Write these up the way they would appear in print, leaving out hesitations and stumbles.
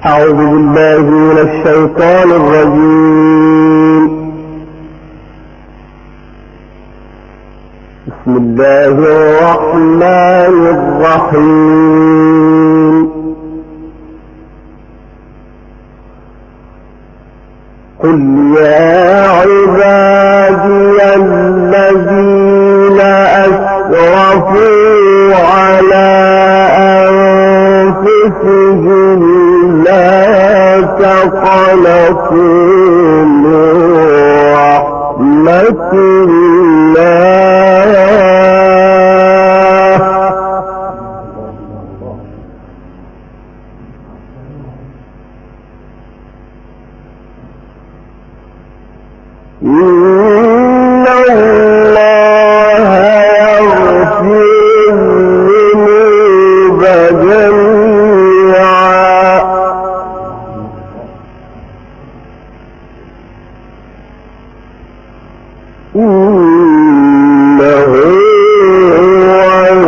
أعوذ بالله من الشيطان الرجيم. بسم الله الرحمن الرحيم. قل يا عبادي الذين أسرفوا على أنفسهم لا تقنطوا من رحمة الله إن الله يغفر الذنوب جميعا إنه هو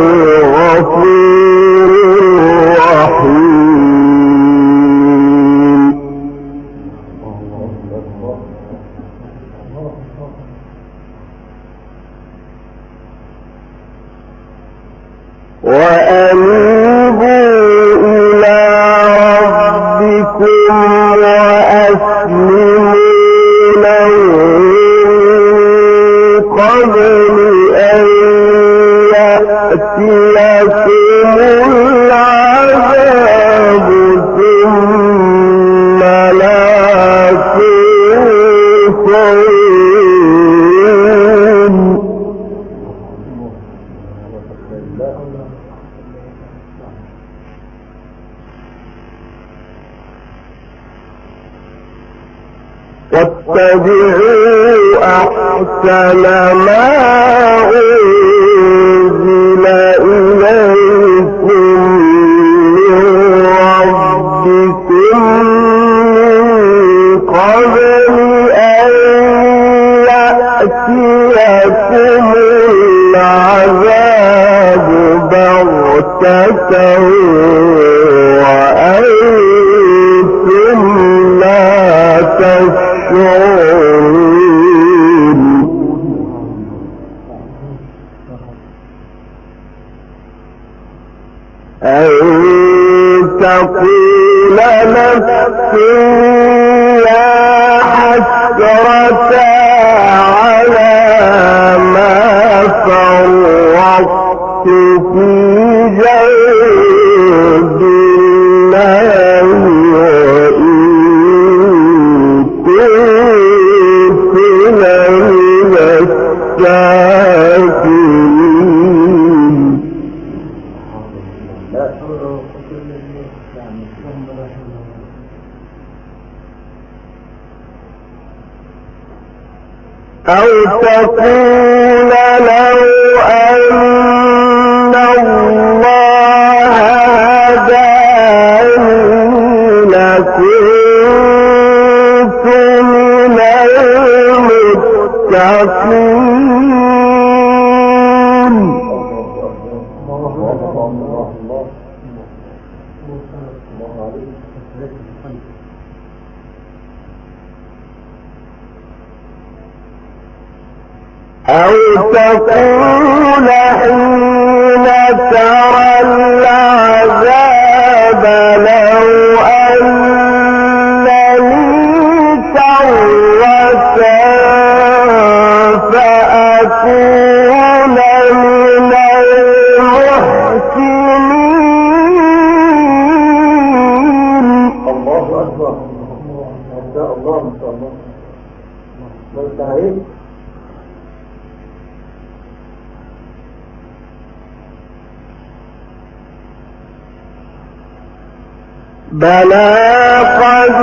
الغفور الرحيم. وأنيبوا إلى ربكم وأسلموا له قبل أن يأتيكم العذاب ثم لا تنصرون. واتبعوا أحسن ما أنزل إليكم من ربكم من قبل أن يأتيكم العذاب بغتة وأنتم لا تشعرون. أن تقول نفس يا حسرة على ما فرطت في جنب الله وإن كنت لمن الساخرين. أو تقول لو أن الله هداني لكنت من المتقين. أو تقول حين ترى العذاب لو أن لي كرة فأكون من المحسنين. الله أكبر. ما شاء الله ما شاء الله. مستعين. بلى قد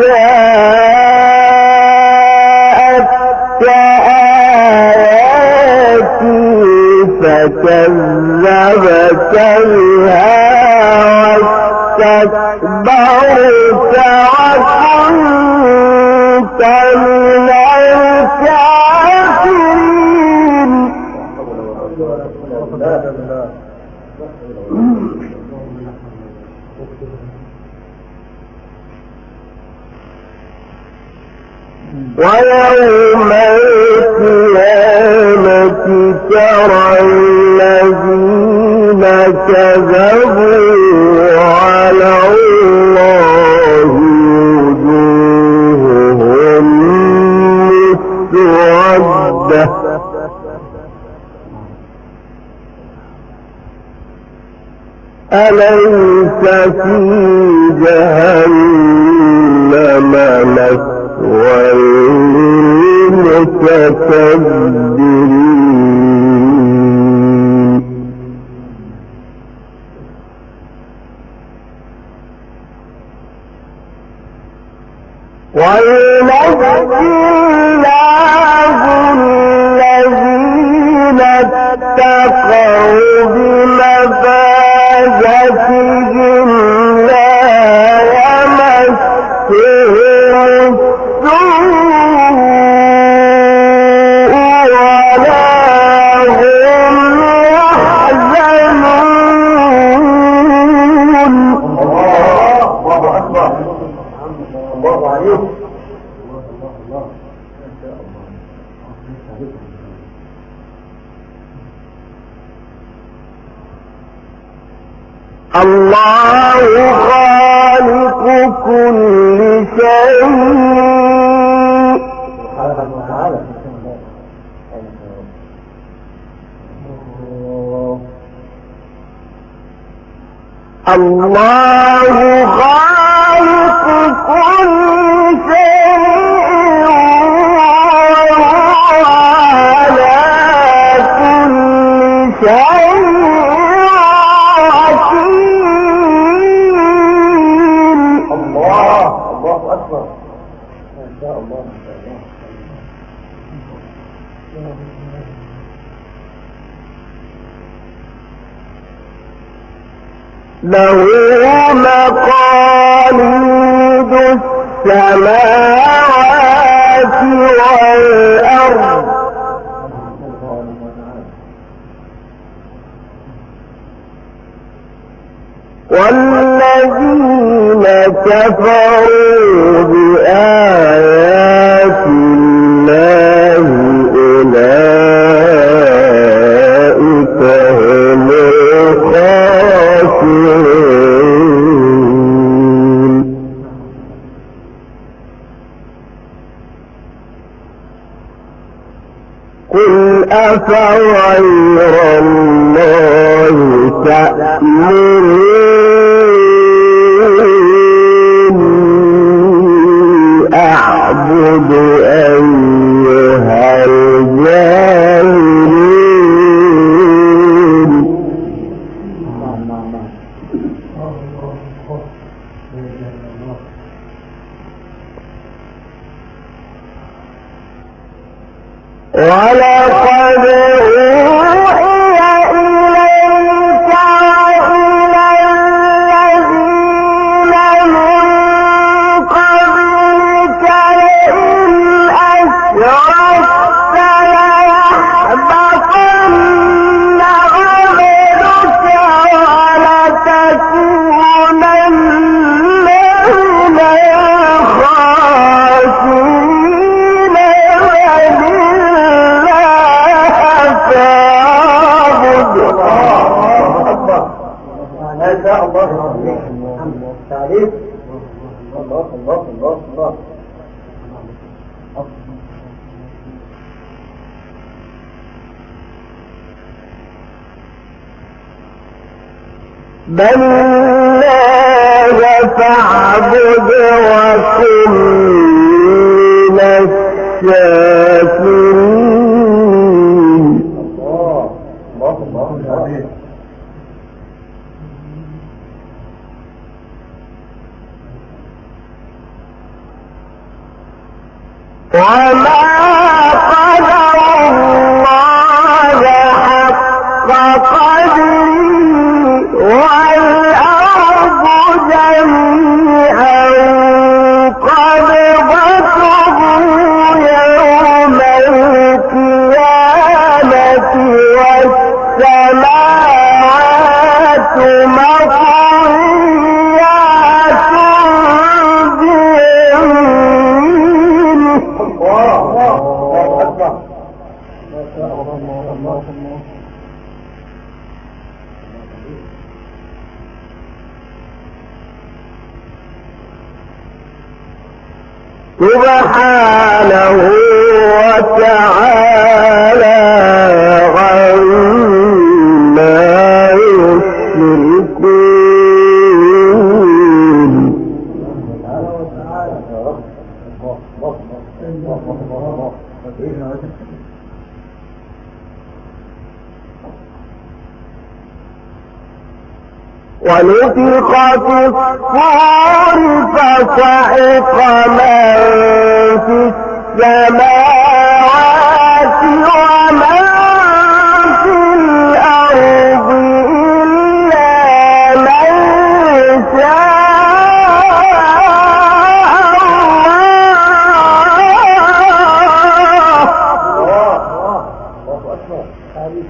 جاءتك آياتي فكذبت بها واستكبرت وكنت من الكافرين. ويوم القيامة ترى الذين كذبوا على الله وجوههم مسودة أليس في جهنم مثوى للمتكبرين وينجي الله الذين اتقوا بمفازتهم لا يمسهم السوء ولا هم يحزنون. الله أكبر. الله عليك. الله خالق كل شيء الله خالق كل شيء وهو على كل شيء له مقاليد السماوات والأرض والذين كفروا بآيات الله أولئك هم الخاسرون. قل أفغير الله تأمروني أعبد أيها الجاهلون. ولقد أوحي إليك وإلى الذين من قبلك لئن أشركت ليحبطن عملك ولتكونن من الخاسرين. ما شاء الله تعريف. الله الله الله الله. بل الله فاعبد وكن من الشاكرين. الله الله الله. وما قدر الله حق قدره والأرض جميعا قبضته يوم القيامة والسماوات مطويات بيمينه. سبحانه وتعالى عما يشركون. ونفخ في الصور فصعق من في السماوات ومن في الأرض إلا من شاء الله.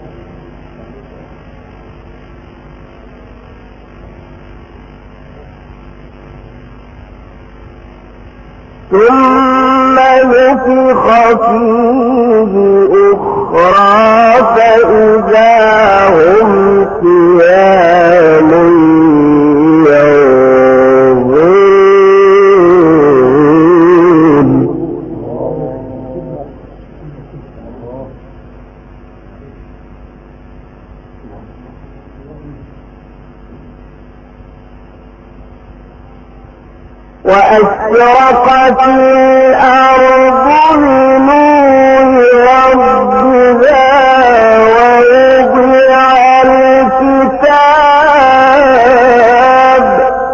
ثم نفخ فيه أخرى فإذا هم قيام ينظرون. وأشرقت الأرض بنور ربها ووضع الكتاب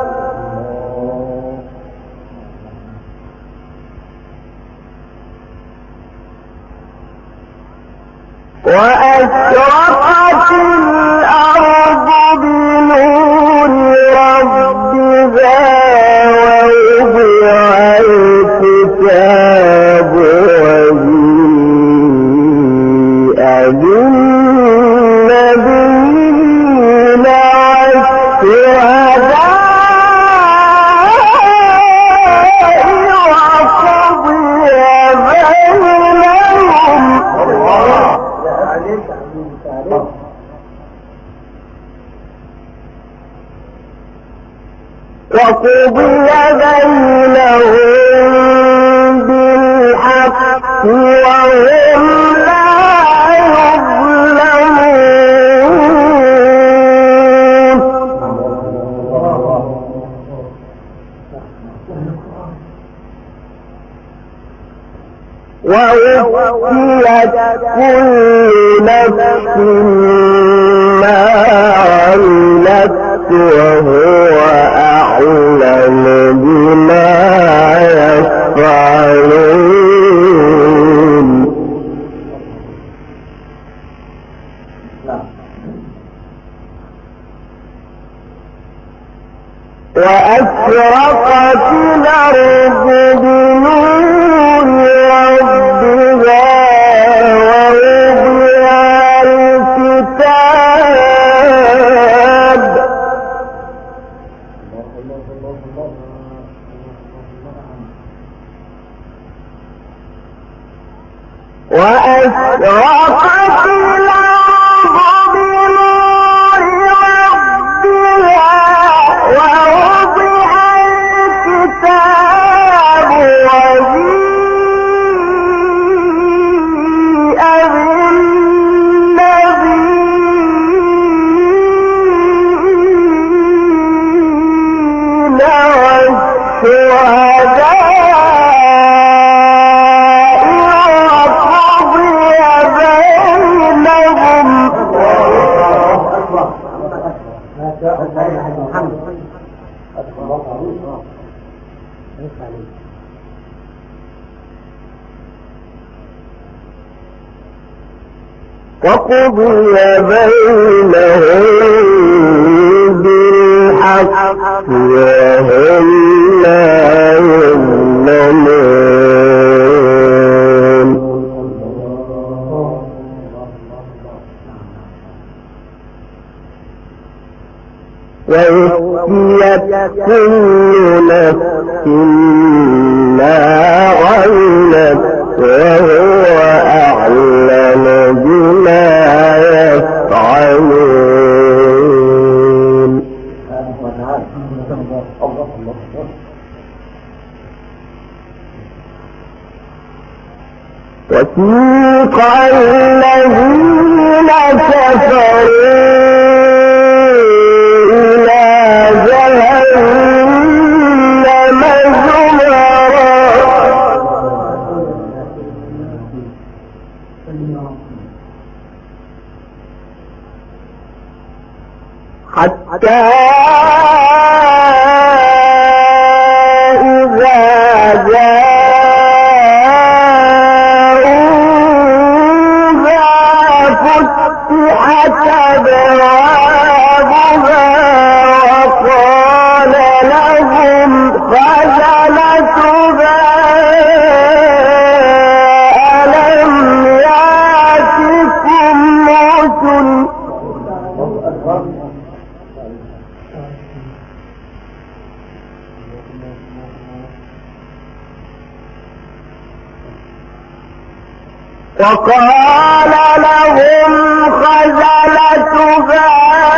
وأشرقت الأرض بنور ربها الكتاب وجيء بالنبيين والشهداء وقضي بينهم بالحق وهم لا يظلمون. ووفيت كل نفس ما عملت وهو أعلم بما يفعلون. وأشرقت الأرض بنور ربها ووضع الكتاب وأشرقت الأرض بنور ربها ووضع الكتاب وجيء بالنبيين والشهداء وقضي بينهم بالحق وهم لا يظلمون. ووفيت كل نفس ما عملت وهو أعلم بما يفعلون. وسيق الذين كفروا إلى جهنم زمرا حتى إذا جاءوها فتحت أبوابها وقال لهم خزنتها ألم يأتكم رسل وقال لهم خزنتها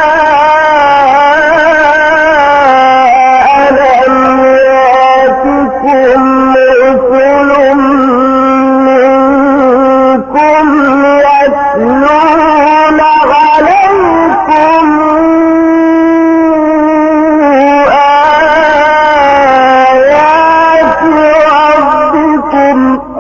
ألم يأتكم رسل منكم يتلون عليكم آيات ربكم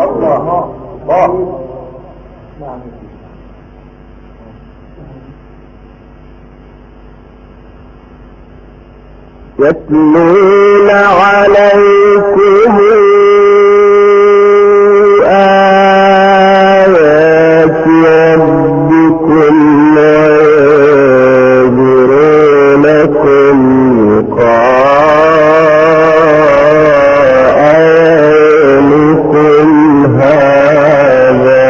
يتلون عليكم آيات ربكم وينذرونكم لقاء يومكم هذا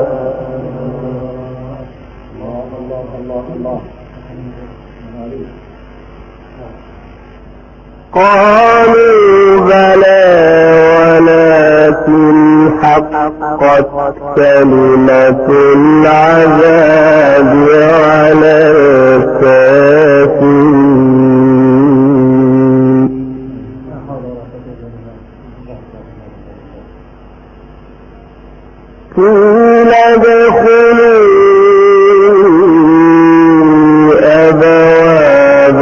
قالوا بلى ولكن حقت كلمة العذاب على الكافرين قيل ادخلوا أبواب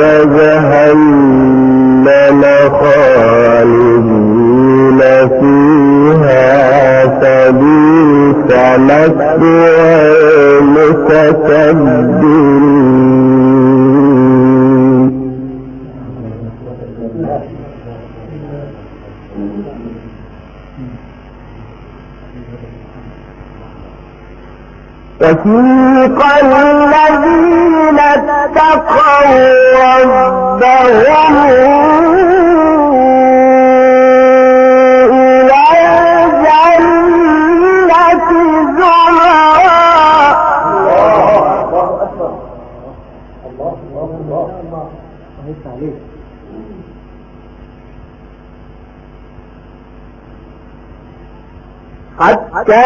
جهنم خالدين فيها فبئس مثوى المتكبرين وسيق الذين اتقوا ربهم إلى الجنة زمرا حتى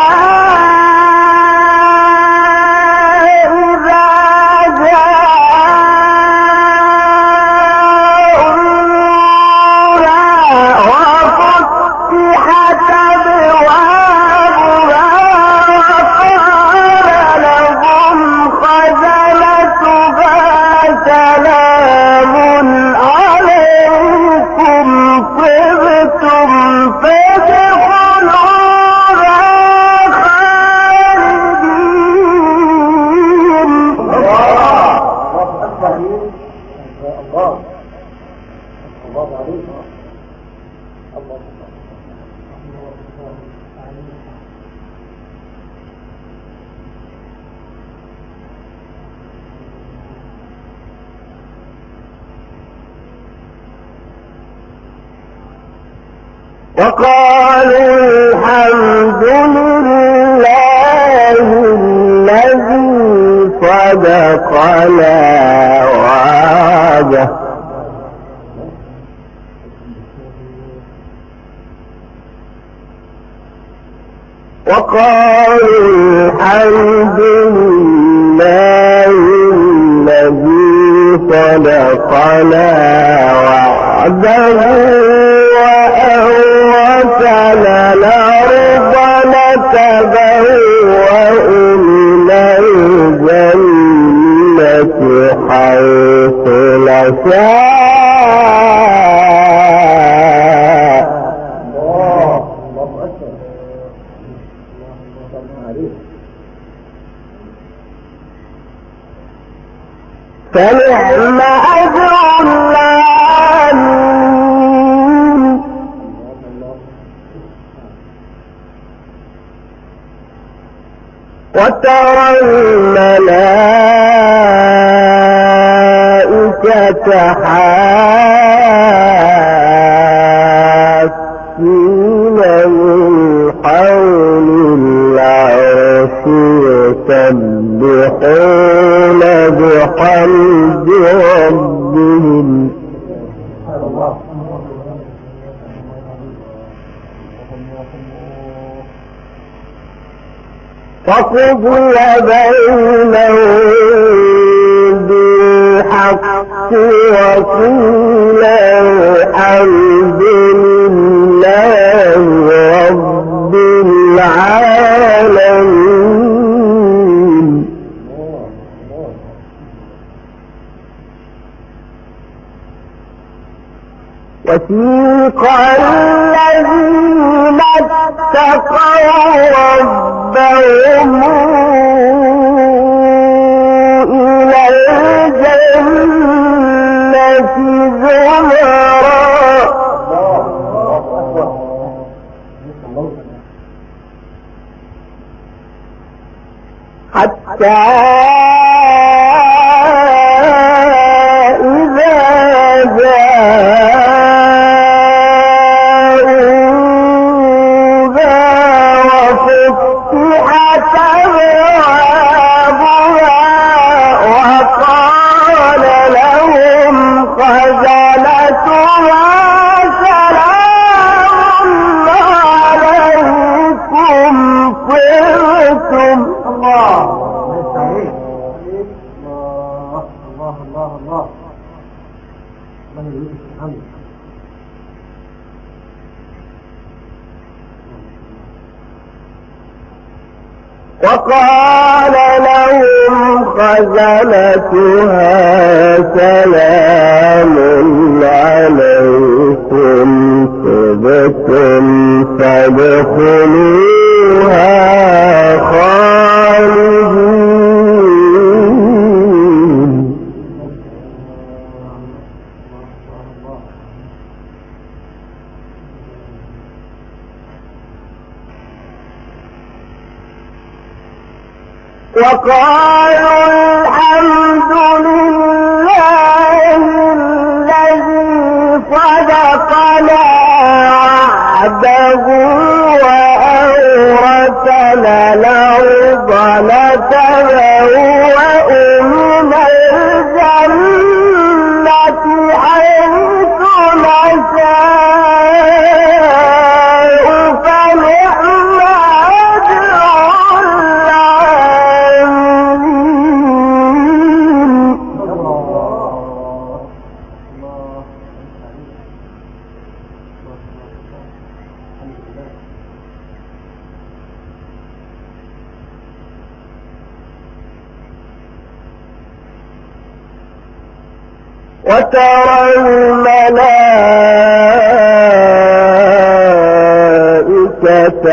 وقالوا الحمد لله الذي صدقنا وعده وقالوا الحمد لله الذي صدقنا وعده وأورثنا الأرض نتبوأ يشاء فنعم أجر العاملين وترى الملائكة حافين من حول العرش يسبحون بحمد ربهم فقضي بينهم بالحق وقيل الحمد لله رب العالمين وسيق الذين اتقوا ربهم إلى الجنة زمرا حتى إذا جاءوها وفتحت أبوابها وقال لهم خزنتها سلام عليكم طبتم الله وقال لهم خزنتها سلام عليكم طبتم فادخلوها خالدين وقالوا الحمد لله الذي صدقنا وعده وأورثنا الأرض نتبوأ من الجنة حيث نشاء فنعم أجر وترى الملائكة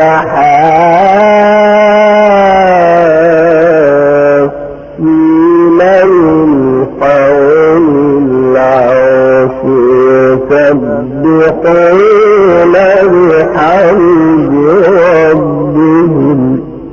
حافين من حول العرش يسبحون بحمد ربهم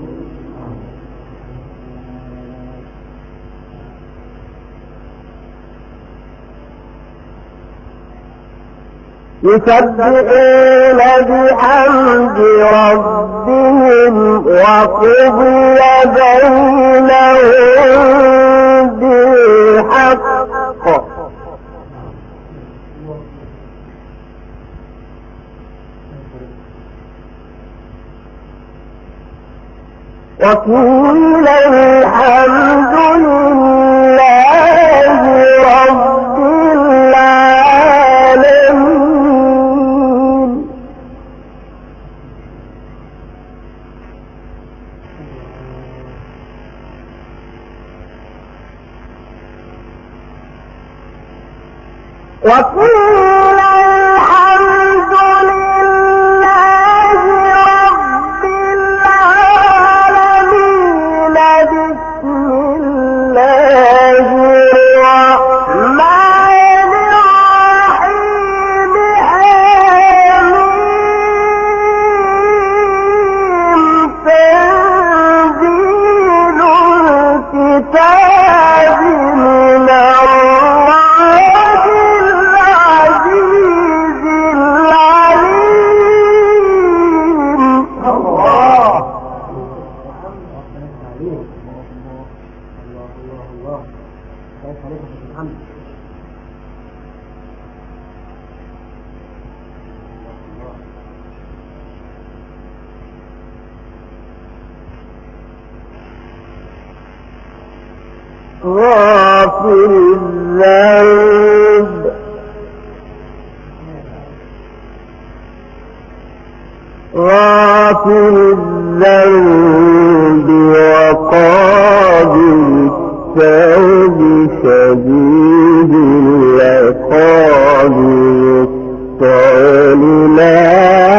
يسبحون بحمد ربهم وقضي بينهم بالحق وقيل الحمد لله رب العالمين وقيل الحمد لله رب العالمين بسم الله الرحمن الرحيم حميم تنزيل الكتاب من الرحمن العزيز العليم. الله غافر الذنب غافر الذنب وقابل التوب شديد العقاب الطول لا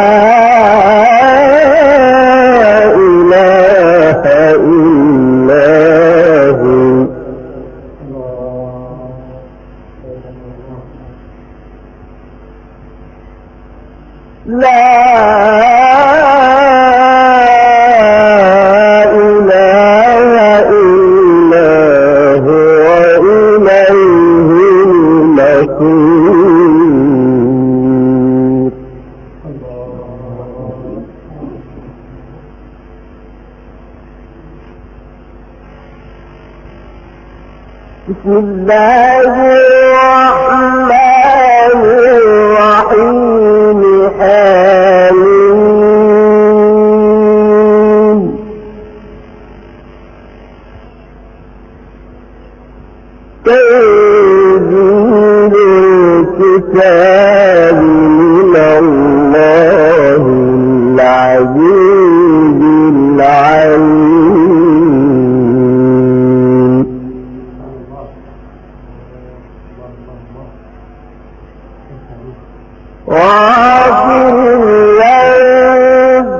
إله إلا هو. لا إله إلا هو إليه المصير. بسم الله الرحمن الرحيم حميم تنزيل الكتاب من الله العزيز العليم. غافر الذنب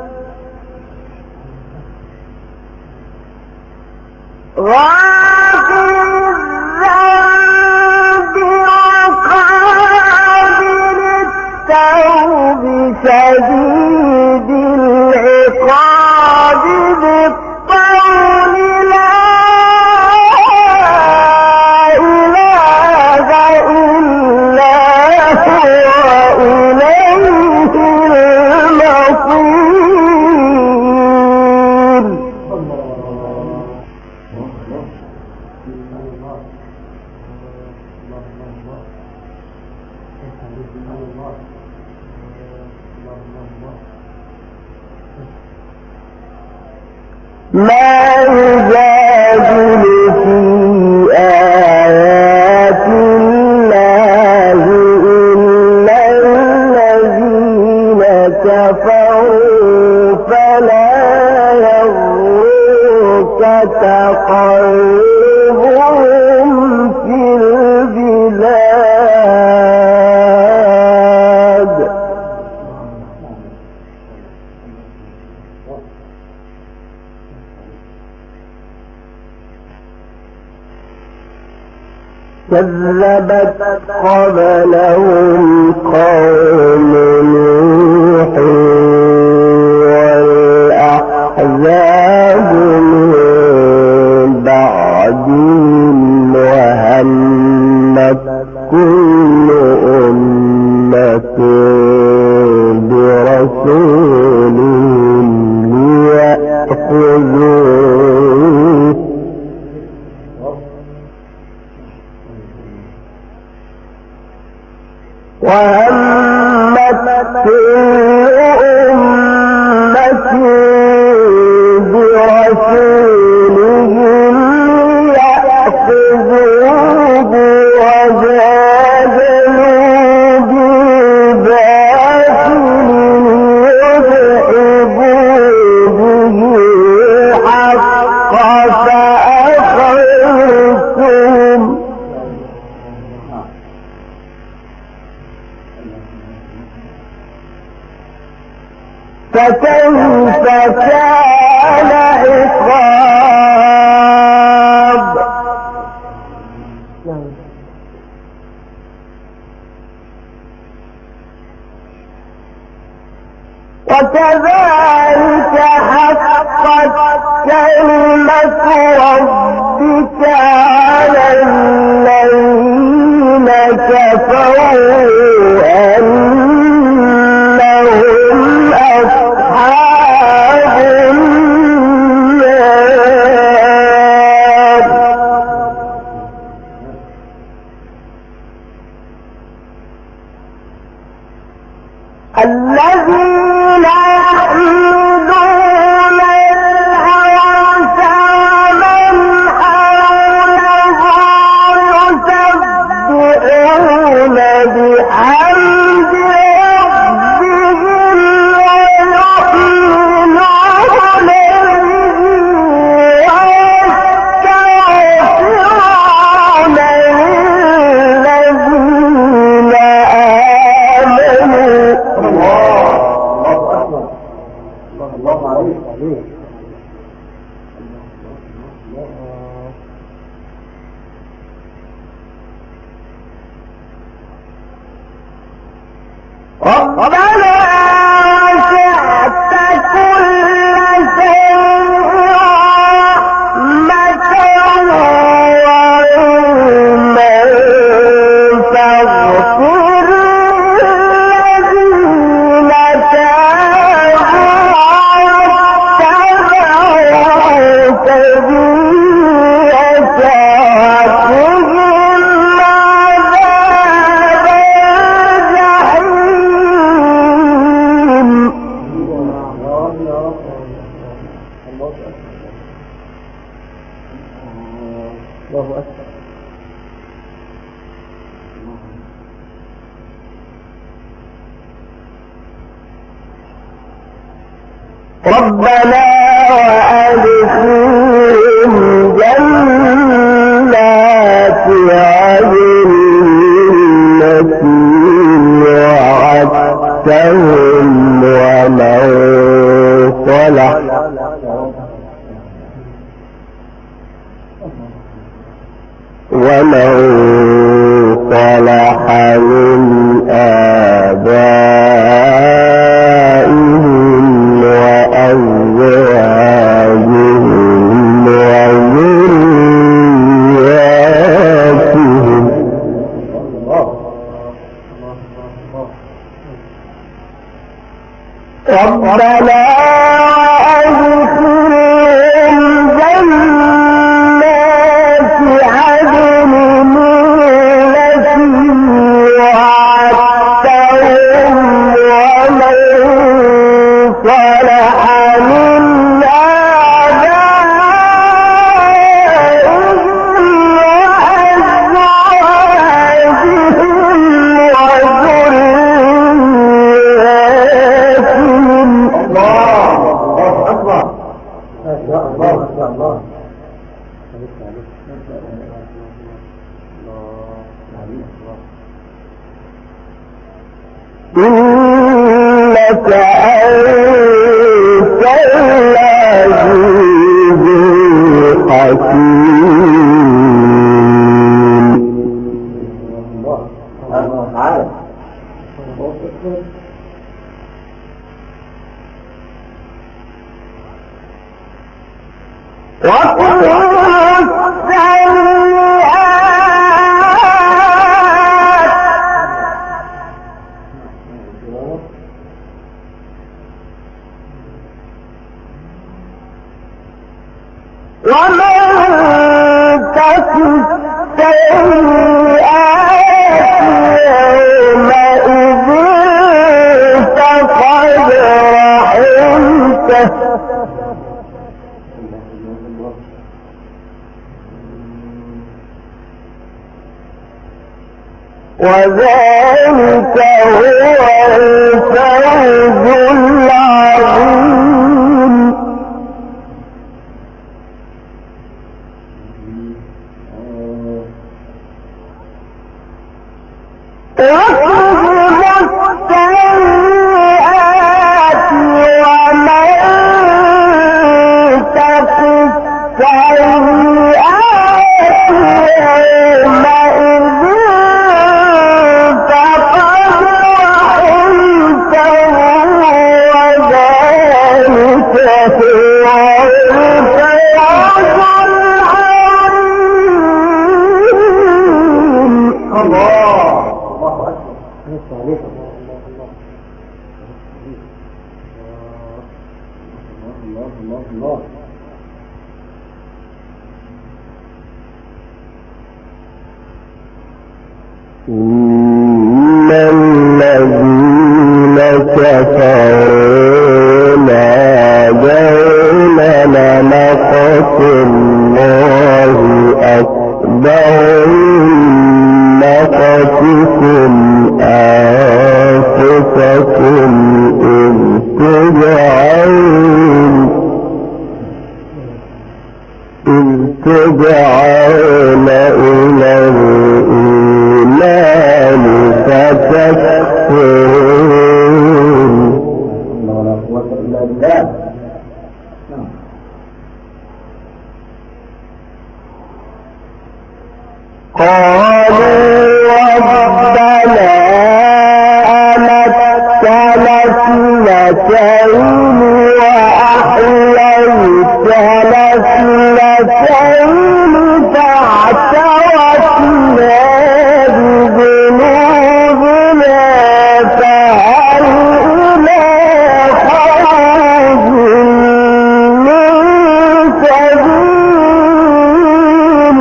غافر الذنب وقابل التوب شديد العقاب بالطول لا إله إلا هو إليه المصير. ما يجادل في آيات الله إلا الذين كفروا فلا يغرك تقلبهم في البلاد. كذبت قبلهم قوم نوح والأحزاب من بعدهم وهمت كل أمة برسولهم ليأخذوه وهمت كل أمة برسولهم ليأخذوه وجادلوا بالباطل ليدحضوا به فكيف كان عقاب. وكذلك حقت كلمة ربك على الذين كفروا أنهم أصحاب النار. الذين يحملون العرش ومن حوله يسبحون بحمد ربهم ويؤمنون به ويستغفرون للذين آمنوا. الله عليك ربنا وسعت كل شيء رحمة وعلما فاغفر للذين تابوا سبيلك وقهم عذاب الجحيم. الله أكبر. ربنا وأدخلهم جنات عدن التي وعدتهم ومن صلح من آبائهم وأزواجهم وذرياتهم. ربنا أدخلهم جنات عدن التي وعدتهم ومن صلح من آبائهم وأزواجهم وذرياتهم. الله أكبر. ما شاء الله ما شاء الله. إنك أنت العزيز الحكيم. الله تعالى. وكل ومن تك السيئات يومئذ فقد رحمته وذلك هو الفوز العظيم. واخرج السيئات إن الذين كفروا نادون لمقت الله أكبر من مقتكم أنفسكم إذ تدعون إلى الإيمان فتكفرون. ولا قوة إلا بالله. قالوا ربنا أمتنا اثنتين وأحييتنا اثنتين فاعترفنا بذنوبنا فهل إلى خروج من سبيل.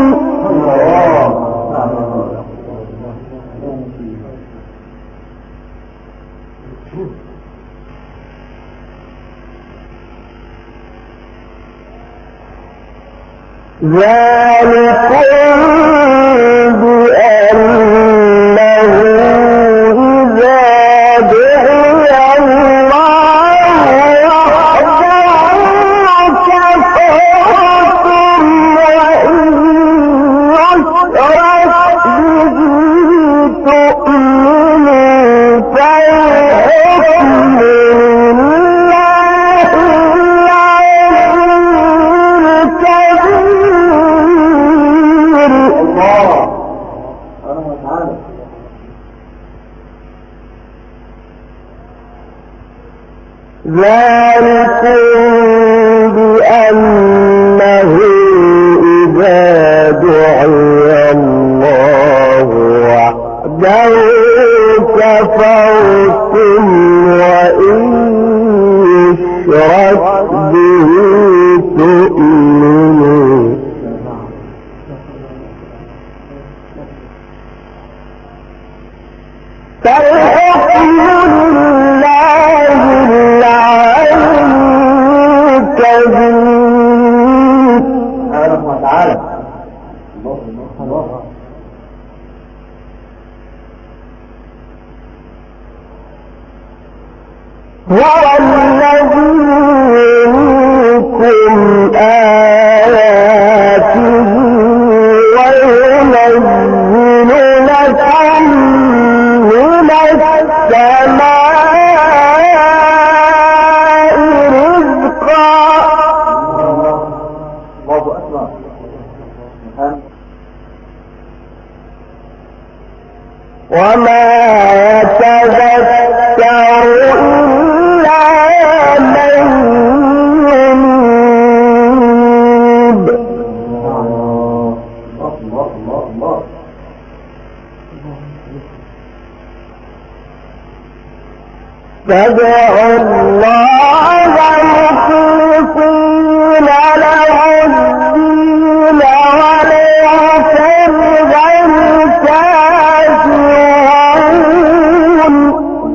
ذلكم بأنه إذا دعي الله وحده كفرتم وإن يشرك به تؤمنوا فالحكم لله ذلكم بأنه إذا دعي الله وحده كفرتم وإن يشرك به تؤمنوا فالحكم لله سبحانه وتعالى. الله هو الذي يريكم آياته وينزل لكم من السماء رزقا. الله أكبر. وما يتذكر إلا من ينيب. الله فادعوا الله مخلصين له الدين ولو كره الكافرون.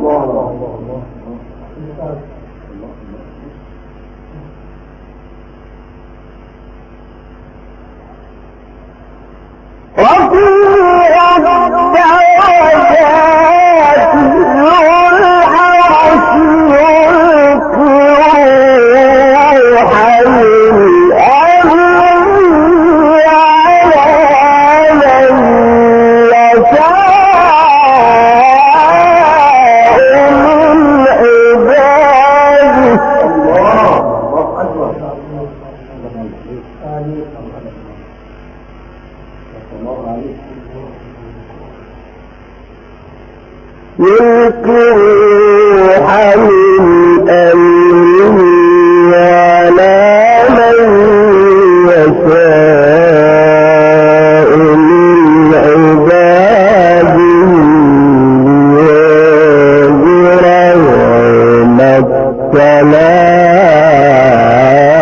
رفيع الدرجات ذو العرش يلقي الروح من أمره على من يشاء من عباده. الله أكبر. يلقي الروح من أمره على من يشاء من عباده لينذر يوم التلاق.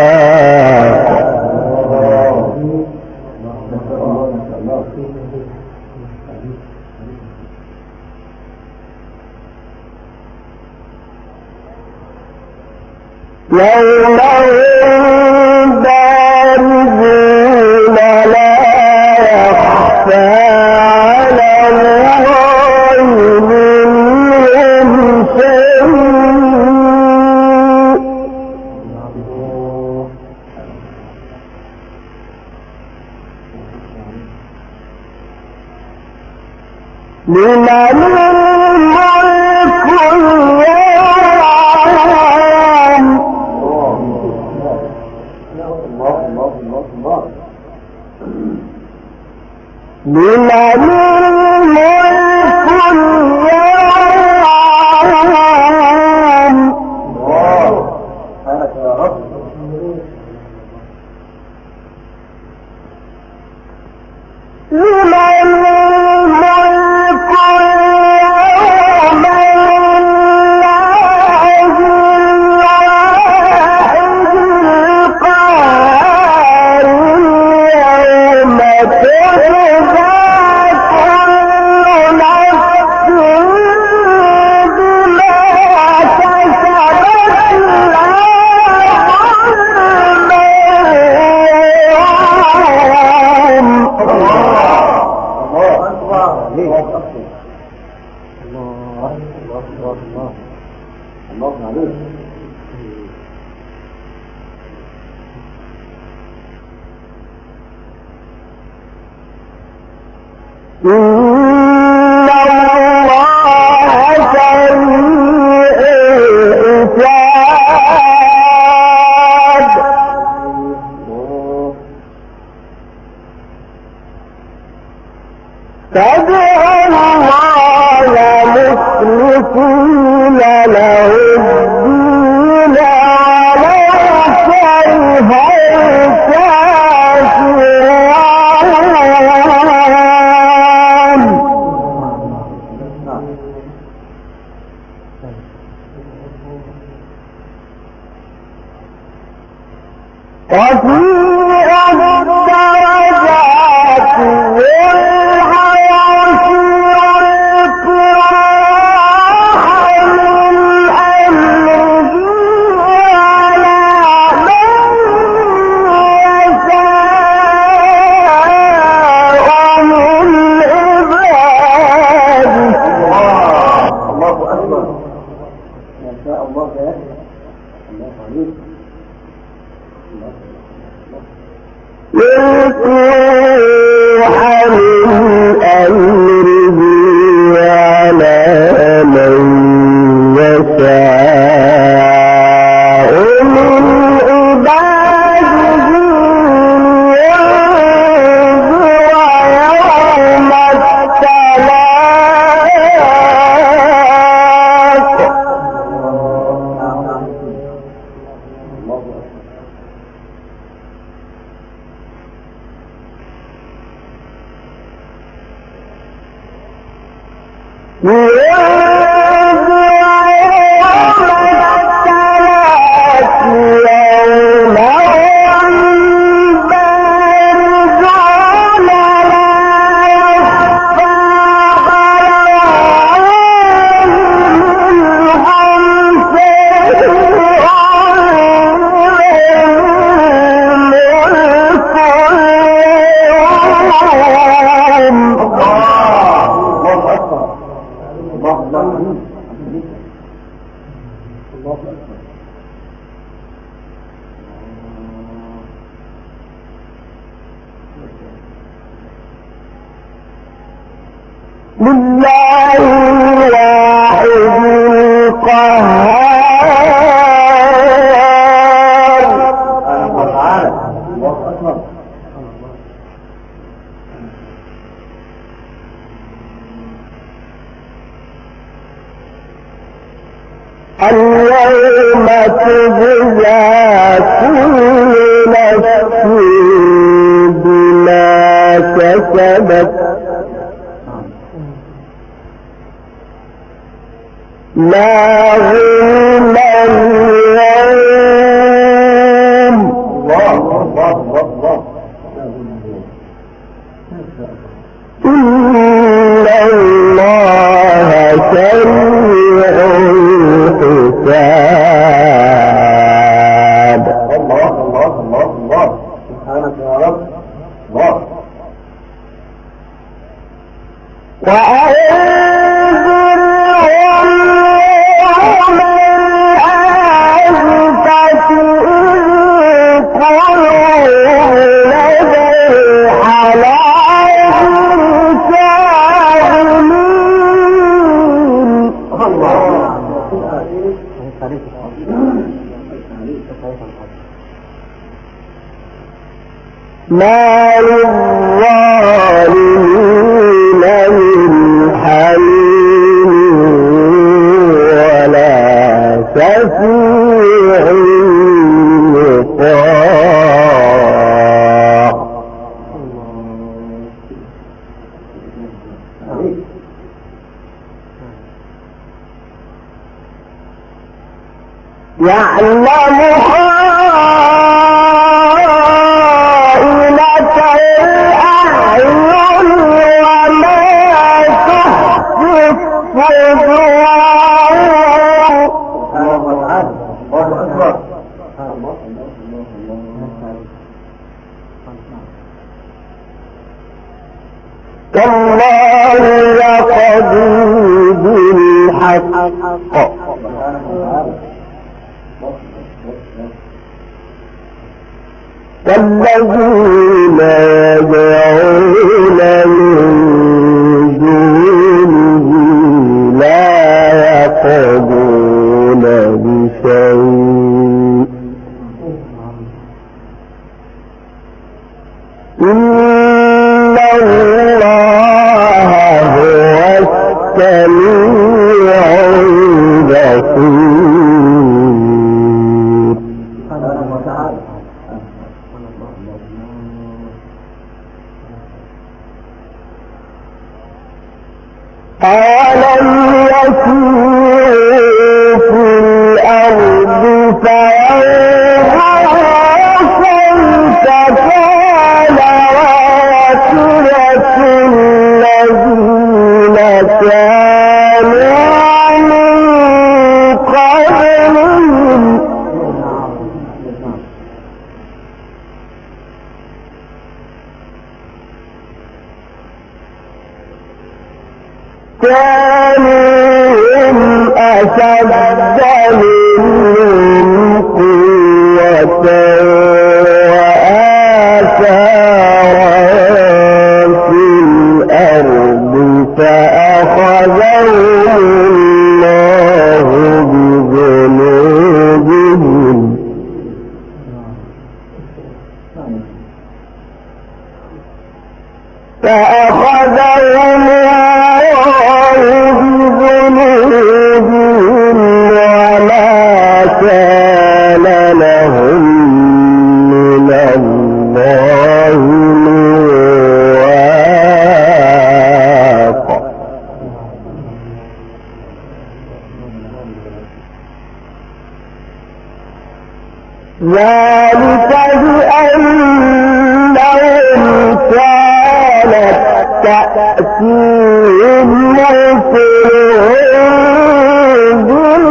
يوم هم بارزون لا يخفى على الله منهم شيء لمن الملك لمن الملك لله الواحد القهار اليوم تجزى كل نفس بما كسبت لا ظلم اليوم إن الله سريع الحساب ما للظالمين من حميم ولا شفيع يطاع يعلم كالله يقضي بالحق والذين يدعون من دونه لا يقضون بشيء إن الله هو السميع البصير أولم يسيروا في الأرض فينظروا كيف كان عاقبة الذين كانوا من قبلهم كانوا هم أشد منهم قوة وآثارا في الأرض فأخذهم الله بذنوبهم فأخذهم بذنوبهم وما كان لهم من الله من واق ذلك بأنهم كانت تأتيهم رسلهم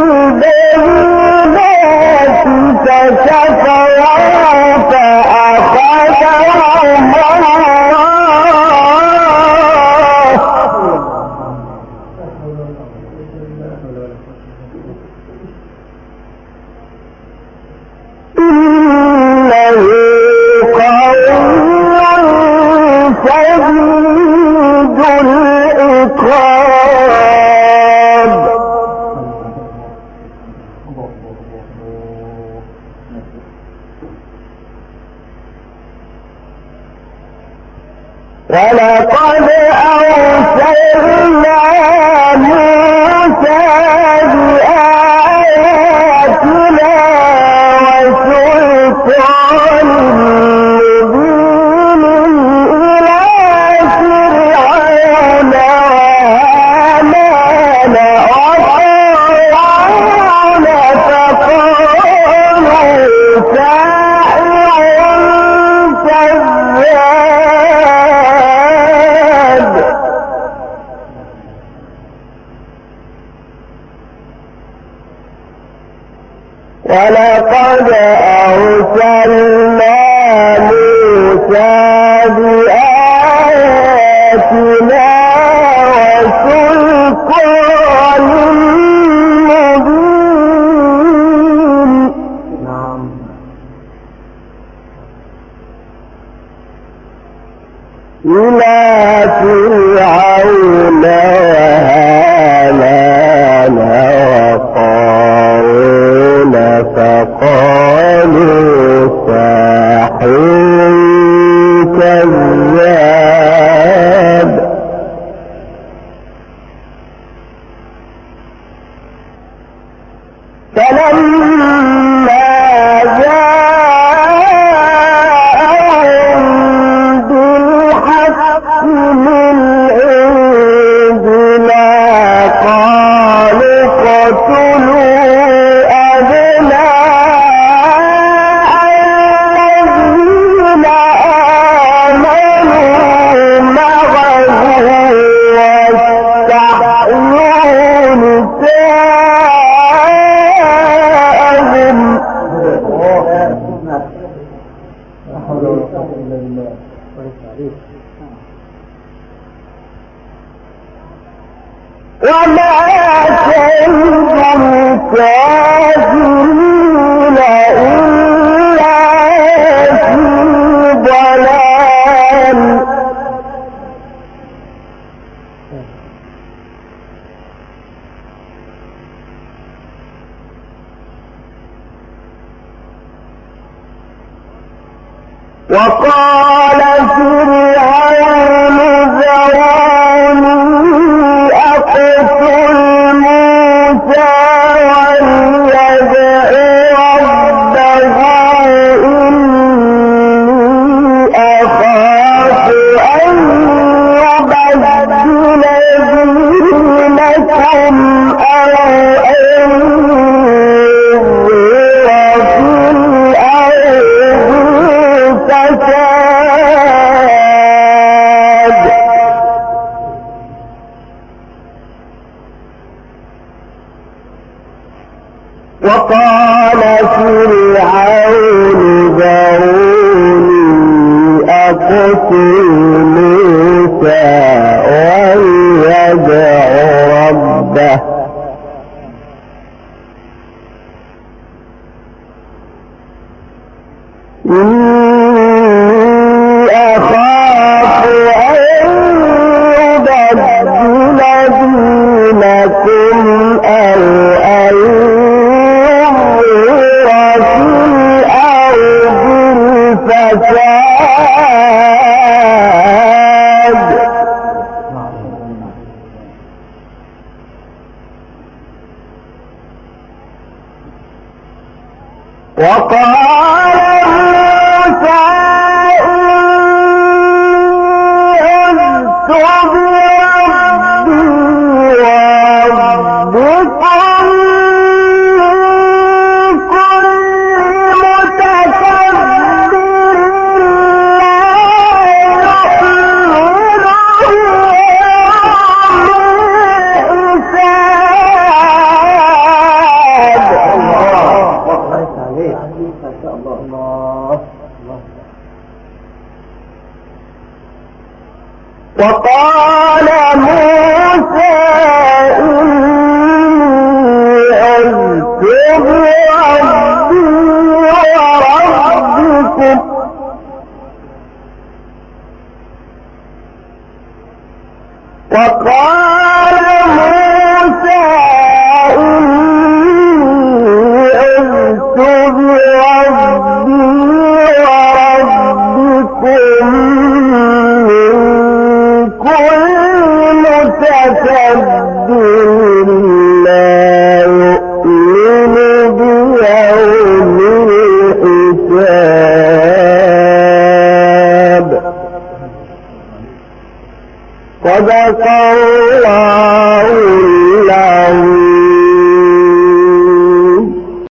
بالبينات فكفروا فأخذهم إنه قوي شديد العقاب ولقد أرسلنا موسى بآياتنا وسلطان مبين إلى فرعون وهامان وقارون فقالوا ساحر كذاب ولقد أرسلنا موسى بآياتنا وسلطان مبين إلى فرعون وهامان وقارون فقالوا ساحر كذاب. فلما جاءهم بالحق من عندنا قالوا اقتلوا أبناء الذين آمنوا معه واستحيوا نساءهم. وما كيد الكافرين إلا في ضلال. وقال فرعون ذروني أقتل موسى وليدع ربه إني أخاف أن يبدل دينكم أو أن يظهر في الأرض فساد. وقال فرعون ذروني أقتل موسى وليدع ربه إني أخاف أن يبدل دينكم أو أن يظهر في الأرض الفساد. وقال موسى إني عذت بربي وربكم من كل متكبر لا يؤمن وقال موسى إني عذت بربي